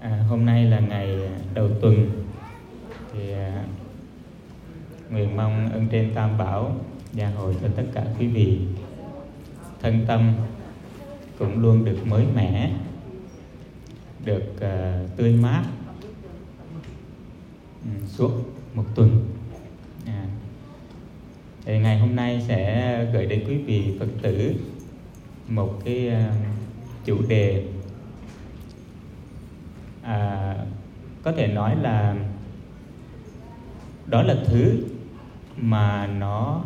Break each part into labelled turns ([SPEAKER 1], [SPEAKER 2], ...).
[SPEAKER 1] Hôm nay là ngày đầu tuần, thì nguyện mong ơn trên Tam Bảo gia hộ cho tất cả quý vị thân tâm cũng luôn được mới mẻ, được tươi mát suốt một tuần. Thì ngày hôm nay sẽ gửi đến quý vị Phật tử một cái chủ đề có thể nói là đó là thứ mà nó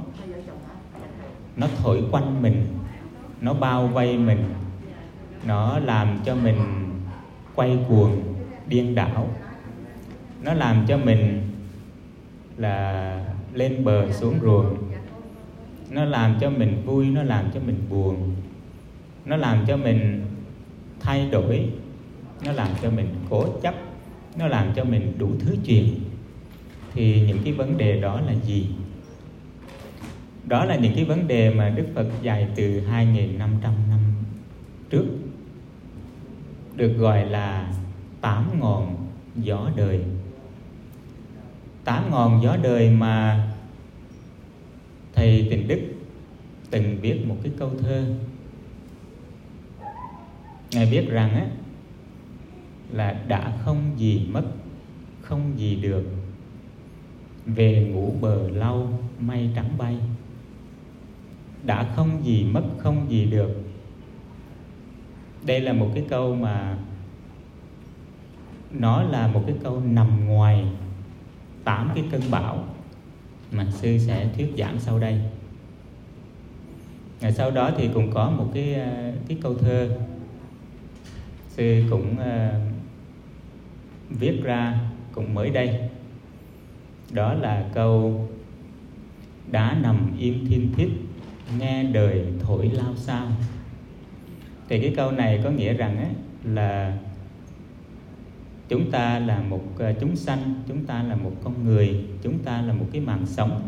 [SPEAKER 1] thổi quanh mình, nó bao vây mình, nó làm cho mình quay cuồng điên đảo, nó làm cho mình là lên bờ xuống ruộng, nó làm cho mình vui, nó làm cho mình buồn, nó làm cho mình thay đổi, nó làm cho mình cố chấp, nó làm cho mình đủ thứ chuyện. Thì những cái vấn đề đó là gì? Đó là những cái vấn đề mà Đức Phật dạy từ 2.500 năm trước, được gọi là 8 ngọn gió đời. 8 ngọn gió đời mà Thầy Tịnh Đức từng viết một cái câu thơ. Ngài viết rằng là đã không gì mất, không gì được, về ngủ bờ lau mây trắng bay. Đã không gì mất, không gì được. Đây là một cái câu mà nó là một cái câu nằm ngoài 8 cái cơn bão mà sư sẽ thuyết giảng sau đây. Ngày sau đó thì cũng có một cái câu thơ sư cũng viết ra cũng mới đây. Đó là câu: đã nằm im thiên thiết, nghe đời thổi lao sao. Thì cái câu này có nghĩa rằng là chúng ta là một chúng sanh, chúng ta là một con người, chúng ta là một cái mạng sống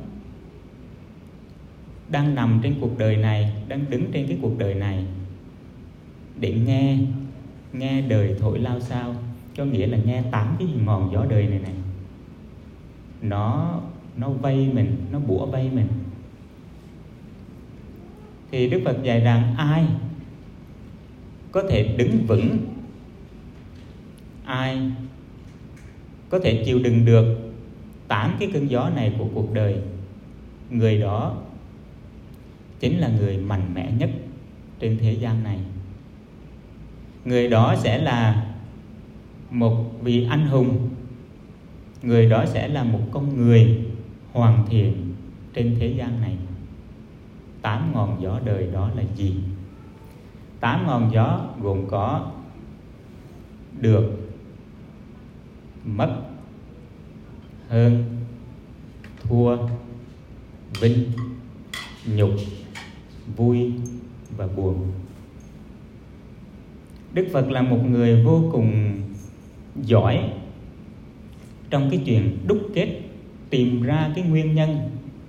[SPEAKER 1] đang nằm trên cuộc đời này, đang đứng trên cái cuộc đời này để nghe đời thổi lao sao. Có nghĩa là nghe 8 cái ngọn gió đời này này, nó vây mình, nó bủa vây mình. Thì Đức Phật dạy rằng ai có thể đứng vững, ai có thể chịu đựng được 8 cái cơn gió này của cuộc đời, người đó chính là người mạnh mẽ nhất trên thế gian này. Người đó sẽ là một vị anh hùng, người đó sẽ là một con người hoàn thiện trên thế gian này. 8 ngọn gió đời đó là gì? 8 ngọn gió gồm có được, mất, hơn, thua, vinh, nhục, vui và buồn. Đức Phật là một người vô cùng giỏi trong cái chuyện đúc kết, tìm ra cái nguyên nhân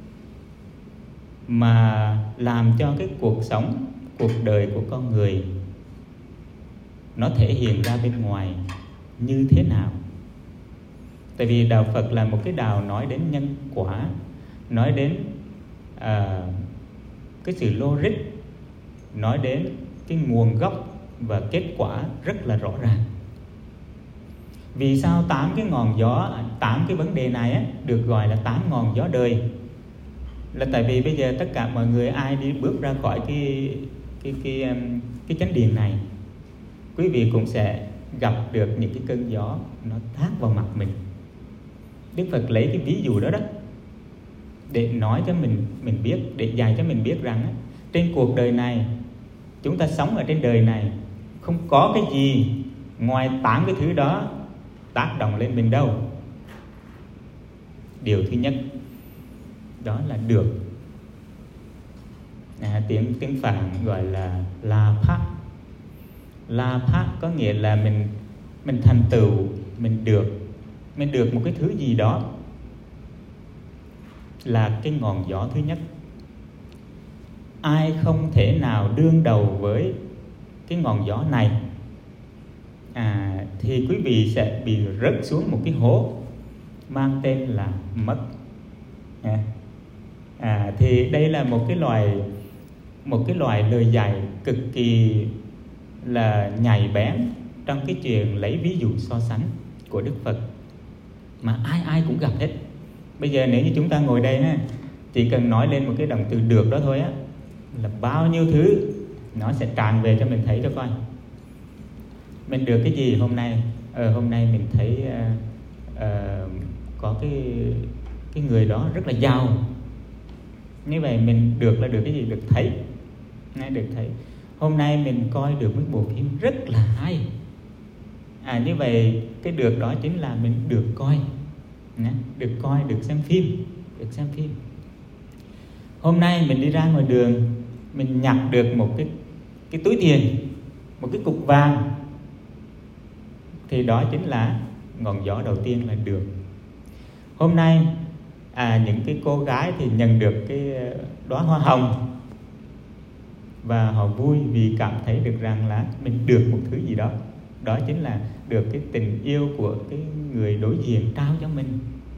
[SPEAKER 1] mà làm cho cái cuộc sống, cuộc đời của con người nó thể hiện ra bên ngoài như thế nào. Tại vì đạo Phật là một cái đạo nói đến nhân quả, nói đến cái sự logic, nói đến cái nguồn gốc và kết quả rất là rõ ràng. Vì sao 8 cái ngọn gió, 8 cái vấn đề này được gọi là 8 ngọn gió đời? Là tại vì bây giờ tất cả mọi người ai đi bước ra khỏi cái chánh điện này, quý vị cũng sẽ gặp được những cái cơn gió nó thác vào mặt mình. Đức Phật lấy cái ví dụ đó để nói cho mình biết, để dạy cho mình biết rằng trên cuộc đời này, chúng ta sống ở trên đời này không có cái gì ngoài 8 cái thứ đó tác động lên mình đâu. Điều thứ nhất đó là được. Tiếng Phạn gọi là la pháp. La pháp có nghĩa là mình thành tựu, mình được một cái thứ gì đó, là cái ngọn gió thứ nhất. Ai không thể nào đương đầu với cái ngọn gió này thì quý vị sẽ bị rớt xuống một cái hố mang tên là mất. Thì đây là một cái loại lời dạy cực kỳ là nhạy bén trong cái chuyện lấy ví dụ so sánh của Đức Phật, mà ai cũng gặp hết. Bây giờ nếu như chúng ta ngồi đây ha, chỉ cần nói lên một cái động từ được đó thôi á, là bao nhiêu thứ nó sẽ tràn về cho mình thấy cho coi. Mình được cái gì hôm nay? Hôm nay mình thấy có cái người đó rất là giàu. Như vậy mình được là được cái gì? Được thấy. Được thấy. Hôm nay mình coi được mấy bộ phim rất là hay. Như vậy cái được đó chính là mình được coi. Được coi, được xem phim. Hôm nay mình đi ra ngoài đường, mình nhặt được một cái túi tiền, một cái cục vàng, thì đó chính là ngọn gió đầu tiên là được. Hôm nay những cái cô gái thì nhận được cái đóa hoa hồng, và họ vui vì cảm thấy được rằng là mình được một thứ gì đó. Đó chính là được cái tình yêu của cái người đối diện trao cho mình.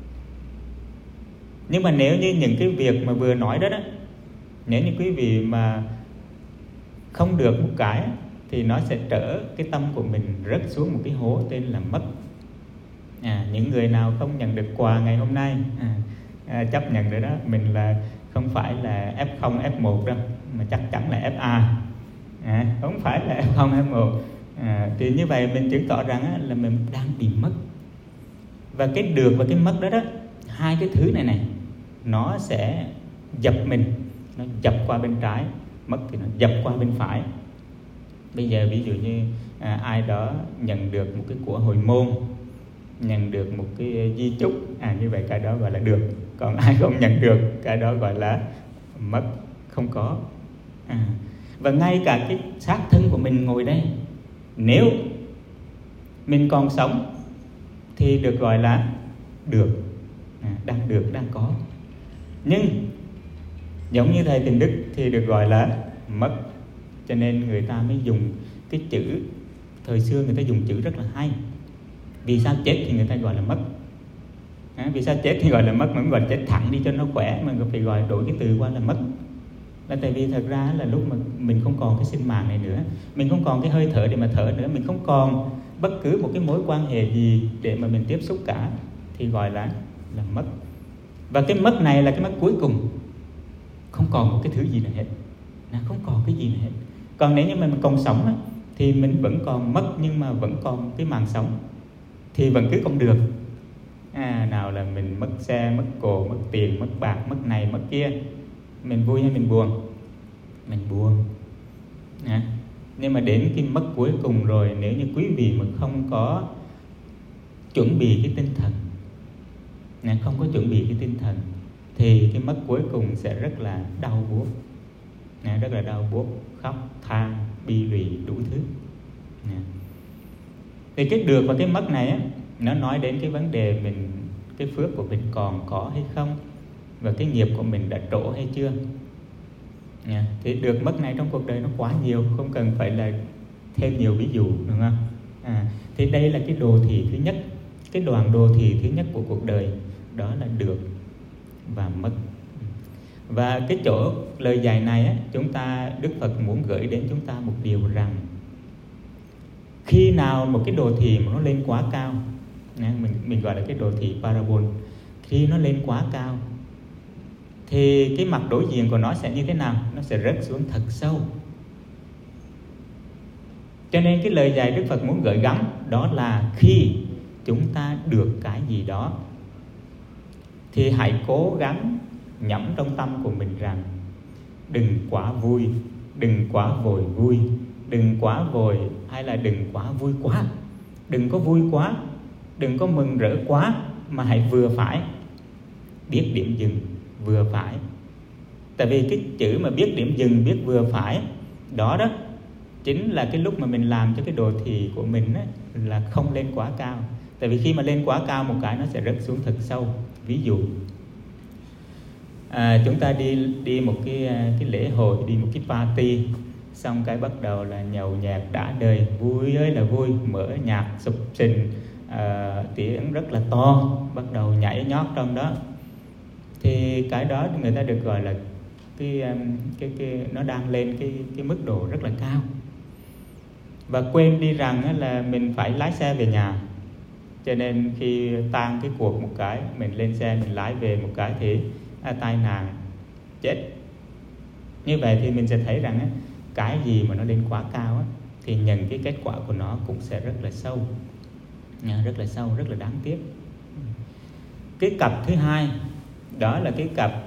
[SPEAKER 1] Nhưng mà nếu như những cái việc mà vừa nói đó, nếu như quý vị mà không được một cái, thì nó sẽ trở cái tâm của mình rớt xuống một cái hố tên là mất. Những người nào không nhận được quà ngày hôm nay, chấp nhận rồi đó, mình là không phải là F0, F1 đâu, mà chắc chắn là FA. Không phải là F0, F1. Thì như vậy mình chứng tỏ rằng là mình đang bị mất. Và cái được và cái mất đó, hai cái thứ này nó sẽ dập mình, nó dập qua bên trái, mất thì nó dập qua bên phải. Bây giờ ví dụ như ai đó nhận được một cái của hồi môn, nhận được một cái di chúc, như vậy cái đó gọi là được. Còn ai không nhận được, cái đó gọi là mất, không có. Và ngay cả cái xác thân của mình ngồi đây, nếu mình còn sống thì được gọi là được, đang có. Nhưng giống như thầy Tình Đức thì được gọi là mất. Cho nên người ta mới dùng cái chữ, thời xưa người ta dùng chữ rất là hay. Vì sao chết thì người ta gọi là mất. Vì sao chết thì gọi là mất, mà không gọi là chết thẳng đi cho nó khỏe, mà phải gọi đổi cái từ qua là mất. Là tại vì thật ra là lúc mà mình không còn cái sinh mạng này nữa, mình không còn cái hơi thở để mà thở nữa, mình không còn bất cứ một cái mối quan hệ gì để mà mình tiếp xúc cả, thì gọi là mất. Và cái mất này là cái mất cuối cùng, không còn một cái thứ gì nào hết, không còn cái gì nào hết. Còn nếu như mình còn sống thì mình vẫn còn mất, nhưng mà vẫn còn cái màn sống, thì vẫn cứ còn được. Nào là mình mất xe, mất cộ, mất tiền, mất bạc, mất này, mất kia, mình vui hay mình buồn? Mình buồn. Nhưng mà đến cái mất cuối cùng rồi, nếu như quý vị mà không có chuẩn bị cái tinh thần, không có chuẩn bị cái tinh thần, thì cái mất cuối cùng sẽ rất là đau buốt, rất là đau buốt, khóc, than, bi lụy, đủ thứ. Thì cái được và cái mất này nó nói đến cái vấn đề mình, cái phước của mình còn có hay không, và cái nghiệp của mình đã trổ hay chưa. Thì được mất này trong cuộc đời nó quá nhiều, không cần phải là thêm nhiều ví dụ, đúng không? Thì đây là cái đồ thị thứ nhất, cái đoạn đồ thị thứ nhất của cuộc đời, đó là được và mất. Và cái chỗ lời dạy này chúng ta, Đức Phật muốn gửi đến chúng ta một điều rằng, khi nào một cái đồ thị mà nó lên quá cao, mình gọi là cái đồ thị parabol, khi nó lên quá cao thì cái mặt đối diện của nó sẽ như thế nào? Nó sẽ rớt xuống thật sâu. Cho nên cái lời dạy Đức Phật muốn gửi gắm đó là khi chúng ta được cái gì đó thì hãy cố gắng nhẩm trong tâm của mình rằng đừng quá vui, đừng quá vội vui, đừng quá vội, hay là đừng quá vui quá. Đừng có vui quá, đừng có mừng rỡ quá, mà hãy vừa phải, biết điểm dừng, vừa phải. Tại vì cái chữ mà biết điểm dừng, biết vừa phải đó chính là cái lúc mà mình làm cho cái đồ thị của mình là không lên quá cao. Tại vì khi mà lên quá cao một cái, nó sẽ rớt xuống thật sâu. Ví dụ chúng ta đi một cái lễ hội, đi một cái party, xong cái bắt đầu là nhậu nhẹt đã đời, vui ơi là vui, mở nhạc sục sình, tiếng rất là to, bắt đầu nhảy nhót trong đó. Thì cái đó người ta được gọi là cái nó đang lên cái mức độ rất là cao, và quên đi rằng là mình phải lái xe về nhà. Cho nên khi tan cái cuộc một cái, mình lên xe mình lái về một cái thì tai nạn chết. Như vậy thì mình sẽ thấy rằng cái gì mà nó lên quá cao thì nhận cái kết quả của nó cũng sẽ rất là sâu, rất là sâu, rất là đáng tiếc. Cái cặp thứ hai đó là cái cặp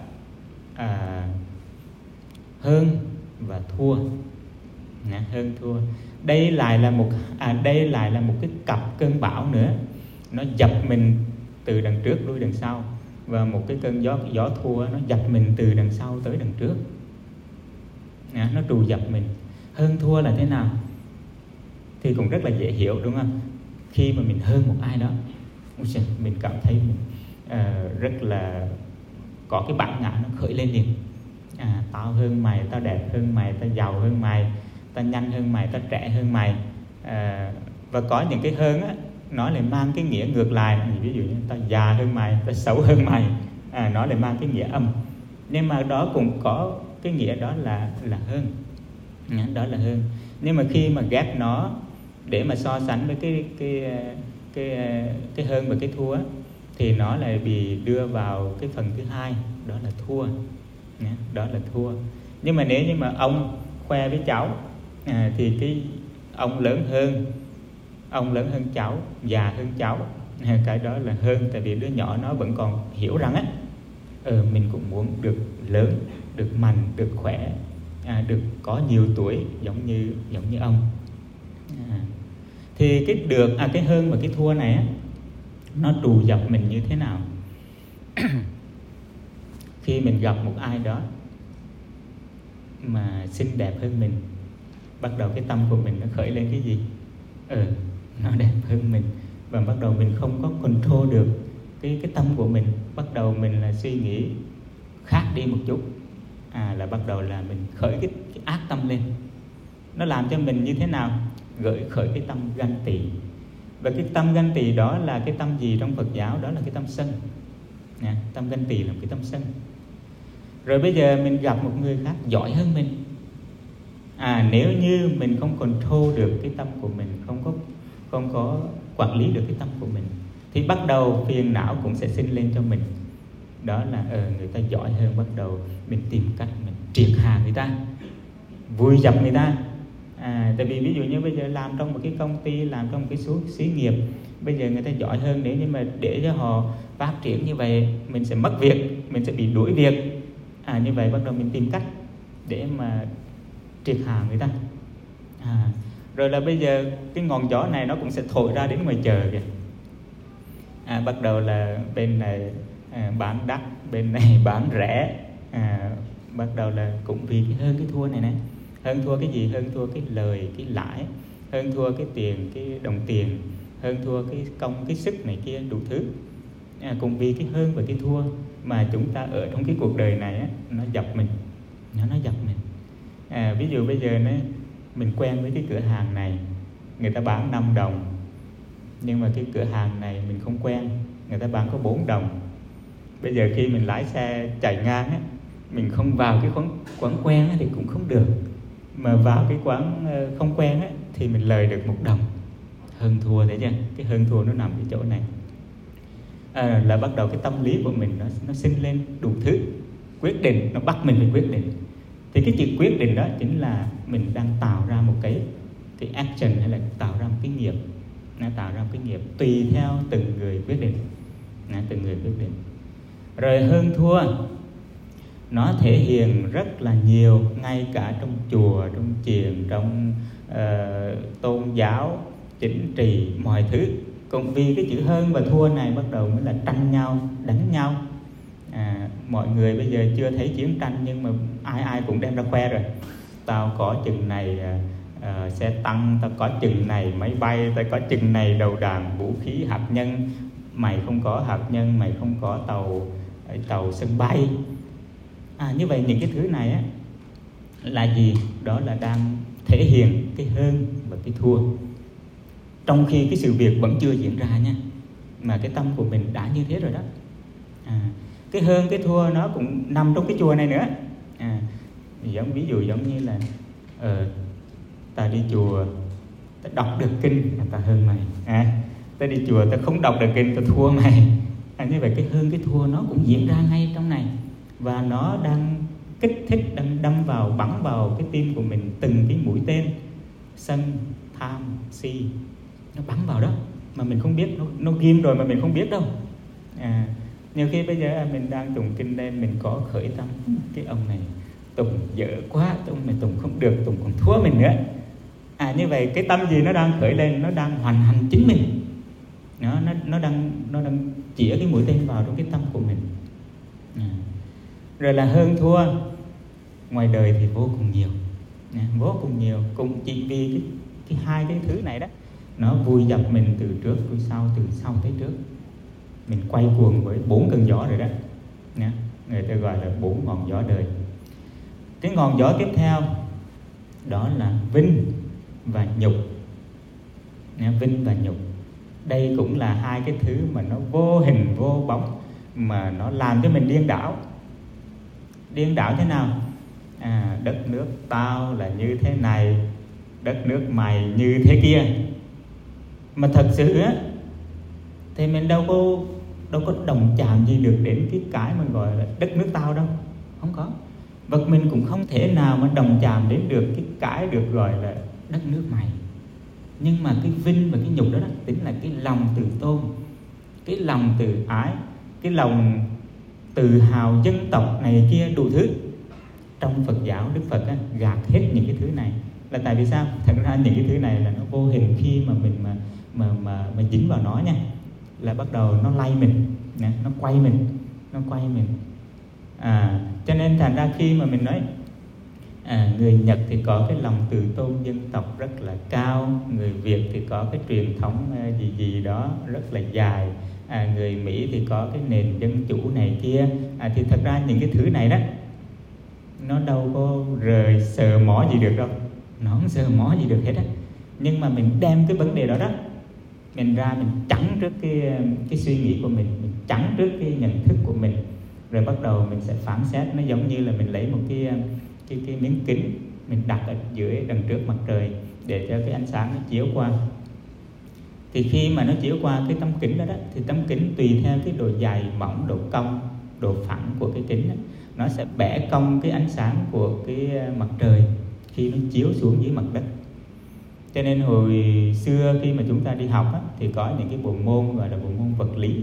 [SPEAKER 1] hơn và thua. Hơn thua, đây lại là một cái cặp cơn bão nữa, nó dập mình từ đằng trước lui đằng sau, và một cái cơn gió thua nó dập mình từ đằng sau tới đằng trước, nó trù dập mình. Hơn thua là thế nào thì cũng rất là dễ hiểu, đúng không? Khi mà mình hơn một ai đó, mình cảm thấy mình rất là có cái bản ngã nó khởi lên liền. Tao hơn mày, tao đẹp hơn mày, tao giàu hơn mày, tao nhanh hơn mày, tao trẻ hơn mày. Và có những cái hơn nó lại mang cái nghĩa ngược lại. Ví dụ như tao già hơn mày, tao xấu hơn mày, nó lại mang cái nghĩa âm. Nhưng mà đó cũng có cái nghĩa đó là hơn, đó là hơn. Nhưng mà khi mà ghét nó để mà so sánh với cái hơn và cái thua thì nó lại bị đưa vào cái phần thứ hai, đó là thua. Đó là thua. Nhưng mà nếu như mà ông khoe với cháu thì cái ông lớn hơn cháu, già hơn cháu, cái đó là hơn. Tại vì đứa nhỏ nó vẫn còn hiểu rằng mình cũng muốn được lớn, được mạnh, được khỏe, được có nhiều tuổi giống như ông. Thì cái hơn và cái thua này nó trù dập mình như thế nào? Khi mình gặp một ai đó mà xinh đẹp hơn mình, bắt đầu cái tâm của mình nó khởi lên cái gì? Nó đẹp hơn mình, và bắt đầu mình không có control được cái tâm của mình. Bắt đầu mình là suy nghĩ khác đi một chút, là bắt đầu là mình khởi cái ác tâm lên. Nó làm cho mình như thế nào? Gợi khởi cái tâm ganh tị. Và cái tâm ganh tị đó là cái tâm gì trong Phật giáo? Đó là cái tâm sân. Tâm ganh tị là cái tâm sân. Rồi bây giờ mình gặp một người khác giỏi hơn mình, nếu như mình không control được cái tâm của mình, không có quản lý được cái tâm của mình, thì bắt đầu phiền não cũng sẽ sinh lên cho mình. Đó là người ta giỏi hơn, bắt đầu mình tìm cách mình triệt hạ người ta, vùi dập người ta. Tại vì ví dụ như bây giờ làm trong một cái công ty, làm trong một cái xí nghiệp, bây giờ người ta giỏi hơn, nếu như mà để cho họ phát triển như vậy, mình sẽ mất việc, mình sẽ bị đuổi việc. Như vậy bắt đầu mình tìm cách để mà triệt hạ người ta. Rồi là bây giờ cái ngọn gió này nó cũng sẽ thổi ra đến ngoài trời kìa. Bắt đầu là bên này bán đắt, bên này bán rẻ. Bắt đầu là cũng vì cái hơn cái thua này nè. Hơn thua cái gì? Hơn thua cái lời, cái lãi, hơn thua cái tiền, cái đồng tiền, hơn thua cái công, cái sức này kia đủ thứ. Cũng vì cái hơn và cái thua mà chúng ta ở trong cái cuộc đời này nó dập mình, nó dập mình. Ví dụ bây giờ mình quen với cái cửa hàng này, người ta bán 5 đồng, nhưng mà cái cửa hàng này mình không quen, người ta bán có 4 đồng. Bây giờ khi mình lái xe chạy ngang mình không vào cái quán quen thì cũng không được, mà vào cái quán không quen thì mình lời được 1 đồng. Hơn thua, thấy chưa? Cái hơn thua nó nằm cái chỗ này. Là bắt đầu cái tâm lý của mình nó sinh lên đủ thứ quyết định, nó bắt mình phải quyết định. Thì cái chữ quyết định đó chính là mình đang tạo ra một cái action, hay là tạo ra một cái nghiệp. Nó tạo ra một cái nghiệp tùy theo từng người quyết định. Từng người quyết định. Rồi hơn thua nó thể hiện rất là nhiều, ngay cả trong chùa, trong chiền, trong tôn giáo, chính trị, mọi thứ. Còn vì cái chữ hơn và thua này bắt đầu mới là tranh nhau, đánh nhau. Mọi người bây giờ chưa thấy chiến tranh, nhưng mà ai cũng đem ra khoe rồi. Tao có chừng này xe tăng, tao có chừng này máy bay, tao có chừng này đầu đạn vũ khí hạt nhân, mày không có hạt nhân, mày không có tàu sân bay. Như vậy những cái thứ này là gì? Đó là đang thể hiện cái hơn và cái thua, trong khi cái sự việc vẫn chưa diễn ra nha, mà cái tâm của mình đã như thế rồi đó. Cái hơn cái thua nó cũng nằm trong cái chùa này nữa. Ví dụ giống như là ta đi chùa ta đọc được kinh là ta hơn mày, ta đi chùa ta không đọc được kinh ta thua mày. Như vậy cái hơn cái thua nó cũng diễn ra ngay trong này, và nó đang kích thích, đang đâm vào, bắn vào cái tim của mình từng cái mũi tên sân, tham, si, nó bắn vào đó mà mình không biết, nó ghim rồi mà mình không biết đâu. Nhiều khi bây giờ mình đang tụng kinh đây, mình có khởi tâm cái ông này tụng dở quá, ông này tụng không được, tụng còn thua mình nữa. Như vậy cái tâm gì nó đang khởi lên, nó đang hoành hành chính mình, nó đang chĩa cái mũi tên vào trong cái tâm của mình. Rồi là hơn thua ngoài đời thì vô cùng nhiều, vô cùng nhiều, cũng chỉ vì cái hai cái thứ này đó, nó vùi dập mình từ trước tới sau, từ sau tới trước. Mình quay cuồng với 4 cơn gió rồi đó. Người ta gọi là 4 ngọn gió đời. Cái ngọn gió tiếp theo đó là vinh và nhục. Vinh và nhục, đây cũng là hai cái thứ mà nó vô hình vô bóng, mà nó làm cho mình điên đảo. Điên đảo thế nào? Đất nước tao là như thế này, đất nước mày như thế kia. Mà thật sự á thì mình đâu có đồng chạm gì được đến cái mà gọi là đất nước tao đâu, không có. Và mình cũng không thể nào mà đồng chạm đến được cái được gọi là đất nước mày. Nhưng mà cái vinh và cái nhục đó, tính là cái lòng tự tôn, cái lòng tự ái, cái lòng tự hào dân tộc này kia đủ thứ. Trong Phật giáo, Đức Phật gạt hết những cái thứ này. Là tại vì sao? Thật ra những cái thứ này là nó vô hình, khi mà mình mà dính vào nó nha, là bắt đầu nó lay mình, nó quay mình. Cho nên thành ra khi mà mình nói người Nhật thì có cái lòng tự tôn dân tộc rất là cao, người Việt thì có cái truyền thống gì đó rất là dài, người Mỹ thì có cái nền dân chủ này kia, thì thật ra những cái thứ này đó nó đâu có rời sờ mó gì được đâu, nó không sờ mó gì được hết á. Nhưng mà mình đem cái vấn đề đó mình ra, mình chắn trước cái suy nghĩ của mình chắn trước cái nhận thức của mình, rồi bắt đầu mình sẽ phán xét. Nó giống như là mình lấy một cái miếng kính, mình đặt ở dưới đằng trước mặt trời để cho cái ánh sáng nó chiếu qua. Thì khi mà nó chiếu qua cái tấm kính đó, thì tấm kính tùy theo cái độ dày, mỏng, độ cong, độ phẳng của cái kính đó, nó sẽ bẻ cong cái ánh sáng của cái mặt trời khi nó chiếu xuống dưới mặt đất. Cho nên hồi xưa khi mà chúng ta đi học thì có những cái bộ môn gọi là bộ môn vật lý.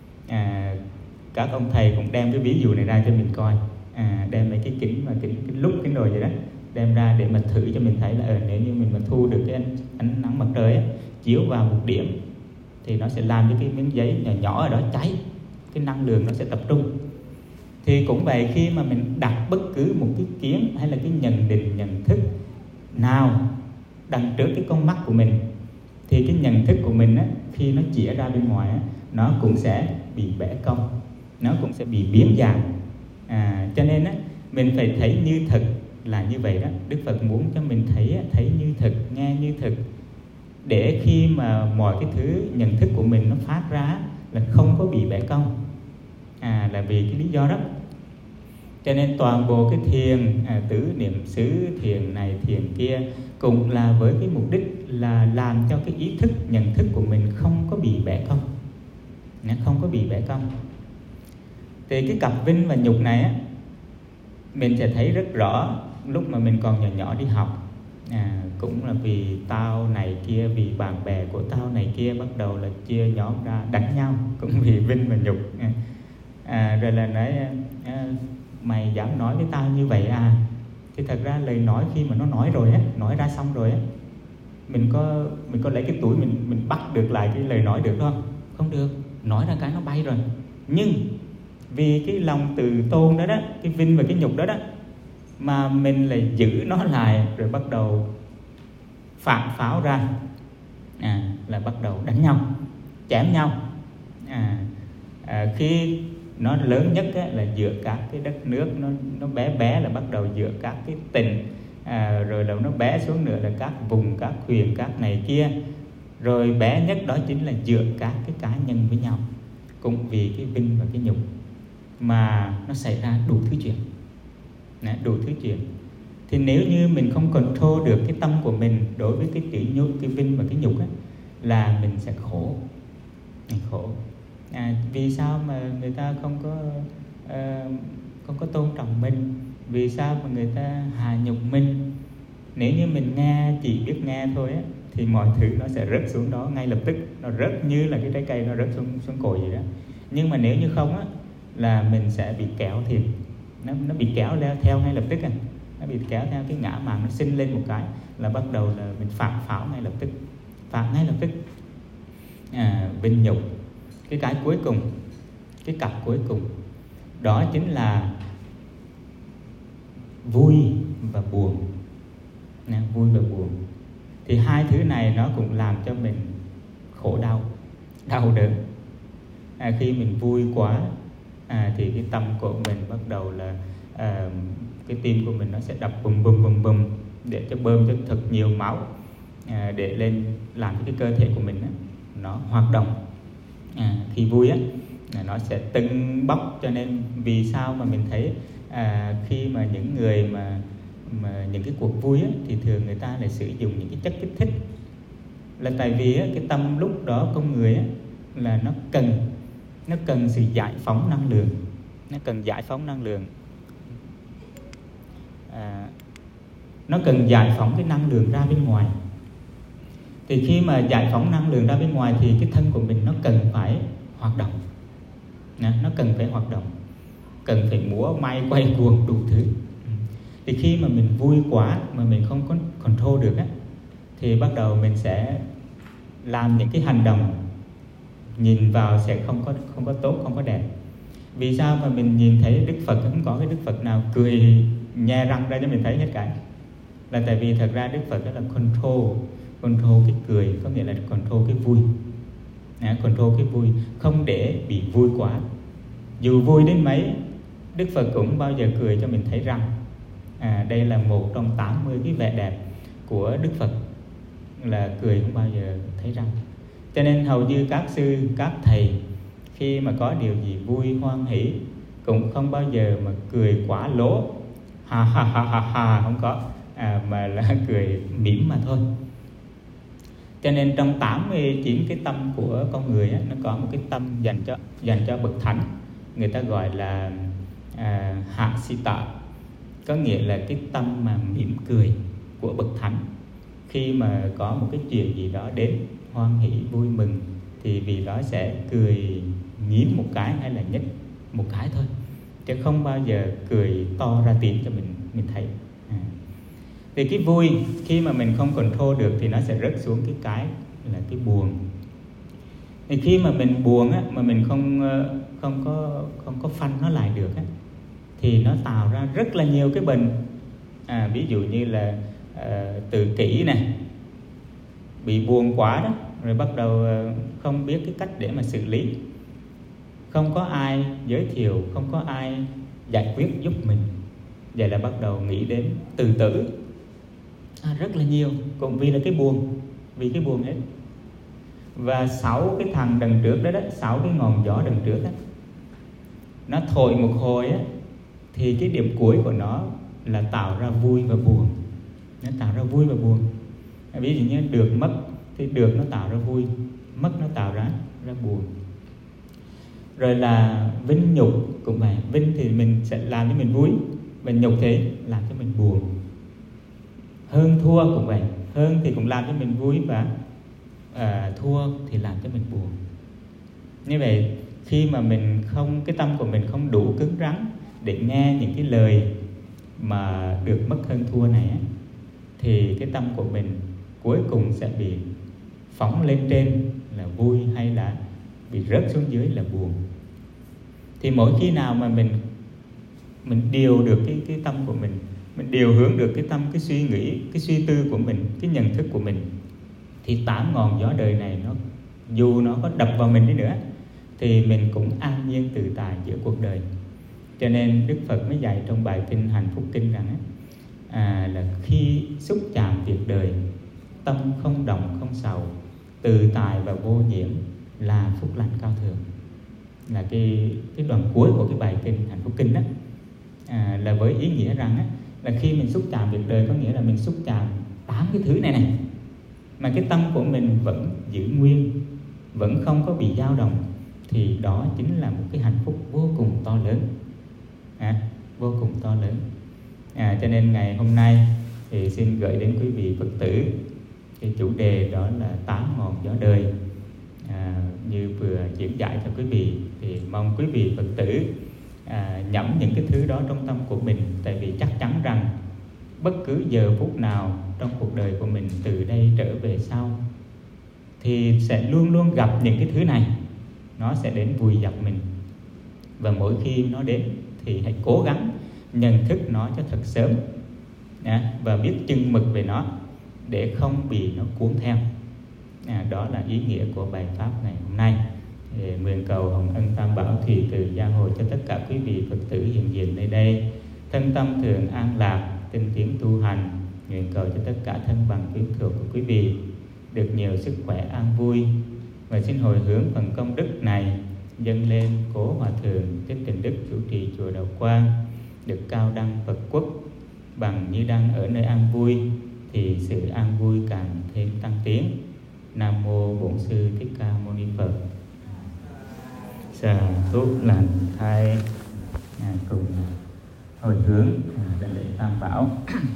[SPEAKER 1] Các ông thầy cũng đem cái ví dụ này ra cho mình coi. Đem mấy cái kính mà kính lúp, kính đồ vậy đó, đem ra để mà thử cho mình thấy là nếu như mình mà thu được cái ánh nắng mặt trời chiếu vào một điểm thì nó sẽ làm cho cái miếng giấy nhỏ nhỏ ở đó cháy, cái năng lượng nó sẽ tập trung. Thì cũng vậy, khi mà mình đặt bất cứ một cái kiến hay là cái nhận định, nhận thức nào đằng trước cái con mắt của mình, thì cái nhận thức của mình khi nó chĩa ra bên ngoài nó cũng sẽ bị bẻ cong, nó cũng sẽ bị biến dạng. Cho nên mình phải thấy như thực là như vậy đó. Đức Phật muốn cho mình thấy như thực, nghe như thực, để khi mà mọi cái thứ nhận thức của mình nó phát ra là không có bị bẻ cong. Là vì cái lý do đó. Cho nên toàn bộ cái thiền tứ niệm xứ, thiền này thiền kia cũng là với cái mục đích là làm cho cái ý thức, nhận thức của mình không có bị bẻ cong, không có bị bẻ cong. Thì cái cặp vinh và nhục này mình sẽ thấy rất rõ lúc mà mình còn nhỏ nhỏ đi học. Cũng là vì tao này kia, vì bạn bè của tao này kia bắt đầu là chia nhóm ra đánh nhau, cũng vì vinh và nhục. Rồi là nói mày dám nói với tao như vậy thì thật ra lời nói khi mà nó nói rồi nói ra xong rồi mình có lấy cái túi mình bắt được lại cái lời nói được không? Không được, nói ra cái nó bay rồi. Nhưng vì cái lòng từ tôn đó, cái vinh và cái nhục đó mà mình lại giữ nó lại, rồi bắt đầu phản pháo ra, là bắt đầu đánh nhau, chém nhau. Khi nó lớn nhất là giữa các cái đất nước, nó bé bé là bắt đầu giữa các cái tỉnh, rồi là nó bé xuống nữa là các vùng, các huyện, các này kia. Rồi bé nhất đó chính là giữa các cái cá nhân với nhau, cũng vì cái vinh và cái nhục mà nó xảy ra đủ thứ chuyện. Đủ thứ chuyện. Thì nếu như mình không control được cái tâm của mình đối với cái chữ nhục, cái vinh và cái nhục á, là mình sẽ khổ. Mình khổ. Vì sao mà người ta không có tôn trọng mình? Vì sao mà người ta hạ nhục mình? Nếu như mình chỉ biết nghe thôi á, thì mọi thứ nó sẽ rớt xuống đó ngay lập tức. Nó rớt như là cái trái cây nó rớt xuống cội vậy đó. Nhưng mà nếu như không á, là mình sẽ bị kéo thiệt. Nó bị kéo theo ngay lập tức. Nó bị kéo theo cái ngã mạn, nó sinh lên một cái là bắt đầu là mình phạm pháo ngay lập tức. Phạm ngay lập tức. Vinh nhục. Cái cuối cùng, cái cặp cuối cùng, đó chính là vui và buồn. Vui và buồn. Thì hai thứ này nó cũng làm cho mình khổ đau, đau đớn. Khi mình vui quá thì cái tâm của mình bắt đầu là cái tim của mình nó sẽ đập bùm bùm bùm bùm, để cho bơm cho thật nhiều máu, để lên làm cho cái cơ thể của mình nó hoạt động. Khi vui nó sẽ tưng bốc. Cho nên vì sao mà mình thấy khi mà những người mà những cái cuộc vui thì thường người ta lại sử dụng những cái chất kích thích, là tại vì cái tâm lúc đó con người là nó cần sự giải phóng năng lượng. Nó cần giải phóng năng lượng. Nó cần giải phóng cái năng lượng ra bên ngoài. Thì khi mà giải phóng năng lượng ra bên ngoài thì cái thân của mình nó cần phải hoạt động. Nó cần phải hoạt động, cần phải múa may quay cuồng đủ thứ. Thì khi mà mình vui quá mà mình không có control được thì bắt đầu mình sẽ làm những cái hành động nhìn vào sẽ không có tốt, không có đẹp. Vì sao mà mình nhìn thấy Đức Phật, không có cái Đức Phật nào cười nhe răng ra cho mình thấy hết cả? Là tại vì thật ra Đức Phật đó là control cái cười, có nghĩa là control cái vui. Control cái vui, không để bị vui quá. Dù vui đến mấy, Đức Phật cũng bao giờ cười cho mình thấy răng. Đây là một trong 80 cái vẻ đẹp của Đức Phật, là cười không bao giờ thấy răng. Cho nên hầu như các sư, các thầy khi mà có điều gì vui hoan hỷ cũng không bao giờ mà cười quá lố, ha ha ha ha ha, không có, mà là cười mỉm mà thôi. Cho nên trong 89 cái tâm của con người nó có một cái tâm dành cho bậc thánh, người ta gọi là hạ si tạ, có nghĩa là cái tâm mà mỉm cười của bậc thánh. Khi mà có một cái chuyện gì đó đến hoan hỷ vui mừng thì vì đó sẽ cười nhím một cái hay là nhếch một cái thôi, chứ không bao giờ cười to ra tiếng cho mình thấy. Thì cái vui khi mà mình không control được thì nó sẽ rớt xuống cái là cái buồn. Thì khi mà mình buồn mà mình không có phanh nó lại được thì nó tạo ra rất là nhiều cái bệnh. Ví dụ như là tự kỷ này, bị buồn quá đó, rồi bắt đầu không biết cái cách để mà xử lý, không có ai giới thiệu, không có ai giải quyết giúp mình, vậy là bắt đầu nghĩ đến tự tử. Rất là nhiều, cũng vì là cái buồn, vì cái buồn hết. Và 6 cái thằng đằng trước đó, 6 cái ngọn gió đằng trước đó, nó thổi một hồi thì cái điểm cuối của nó là tạo ra vui và buồn. Nó tạo ra vui và buồn. Ví dụ như được mất thì được nó tạo ra vui, mất nó tạo ra buồn. Rồi là vinh nhục cũng vậy. Vinh thì mình sẽ làm cho mình vui, và nhục thì làm cho mình buồn. Hơn thua cũng vậy. Hơn thì cũng làm cho mình vui, và thua thì làm cho mình buồn. Như vậy khi mà mình không, cái tâm của mình không đủ cứng rắn để nghe những cái lời mà được mất hơn thua này thì cái tâm của mình cuối cùng sẽ bị phóng lên trên là vui, hay là bị rớt xuống dưới là buồn. Thì mỗi khi nào mà mình điều được cái tâm của mình điều hướng được cái tâm, cái suy nghĩ, cái suy tư của mình, cái nhận thức của mình, thì 8 ngọn gió đời này nó dù nó có đập vào mình đi nữa thì mình cũng an nhiên tự tại giữa cuộc đời. Cho nên Đức Phật mới dạy trong bài kinh Hạnh Phúc Kinh rằng là khi xúc chạm việc đời, tâm không động không sầu, tự tại và vô nhiễm là phúc lành cao thượng. Là cái đoạn cuối của cái bài kinh Hạnh Phúc Kinh đó, là với ý nghĩa rằng là khi mình xúc chạm việc đời, có nghĩa là mình xúc chạm 8 cái thứ này mà cái tâm của mình vẫn giữ nguyên, vẫn không có bị dao động, thì đó chính là một cái hạnh phúc vô cùng to lớn, vô cùng to lớn. Cho nên ngày hôm nay thì xin gửi đến quý vị Phật tử cái chủ đề đó là 8 ngọn gió đời. Như vừa diễn giải cho quý vị, thì mong quý vị Phật tử nhẩm những cái thứ đó trong tâm của mình. Tại vì chắc chắn rằng bất cứ giờ phút nào trong cuộc đời của mình từ đây trở về sau thì sẽ luôn luôn gặp những cái thứ này, nó sẽ đến vùi dập mình. Và mỗi khi nó đến thì hãy cố gắng nhận thức nó cho thật sớm, và biết chừng mực về nó để không bị nó cuốn theo. Đó là ý nghĩa của bài pháp ngày hôm nay. Nguyện cầu hồng ân tam bảo thủy từ gia hộ cho tất cả quý vị Phật tử hiện diện nơi đây thân tâm thường an lạc, tinh tiến tu hành. Nguyện cầu cho tất cả thân bằng quyến thuộc của quý vị được nhiều sức khỏe an vui. Và xin hồi hướng phần công đức này dâng lên Cố Hòa Thượng Thích Trần Đức chủ trì chùa Đạo Quang, được cao đăng Phật quốc. Bằng như đang ở nơi an vui thì sự an vui càng thêm tăng tiến. Nam mô Bổn Sư Thích Ca Mâu Ni Phật. Sa thúc lành thay cùng hồi hướng đảnh lễ Tam Bảo.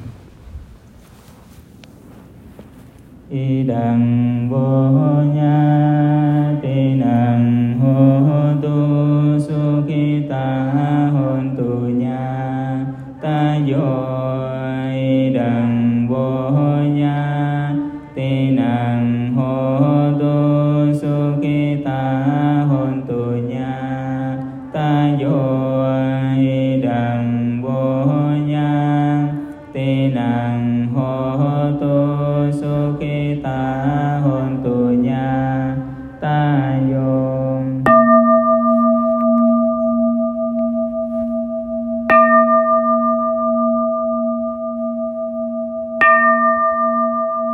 [SPEAKER 1] Y đằng vô nha tê năng hô tu su ki ta hôn tu nha ta yo. Y đằng vô nha tê năng hô tu su ki ta hôn tu nha ta yo. Y đằng vô nha tê năng hô tu su ki ta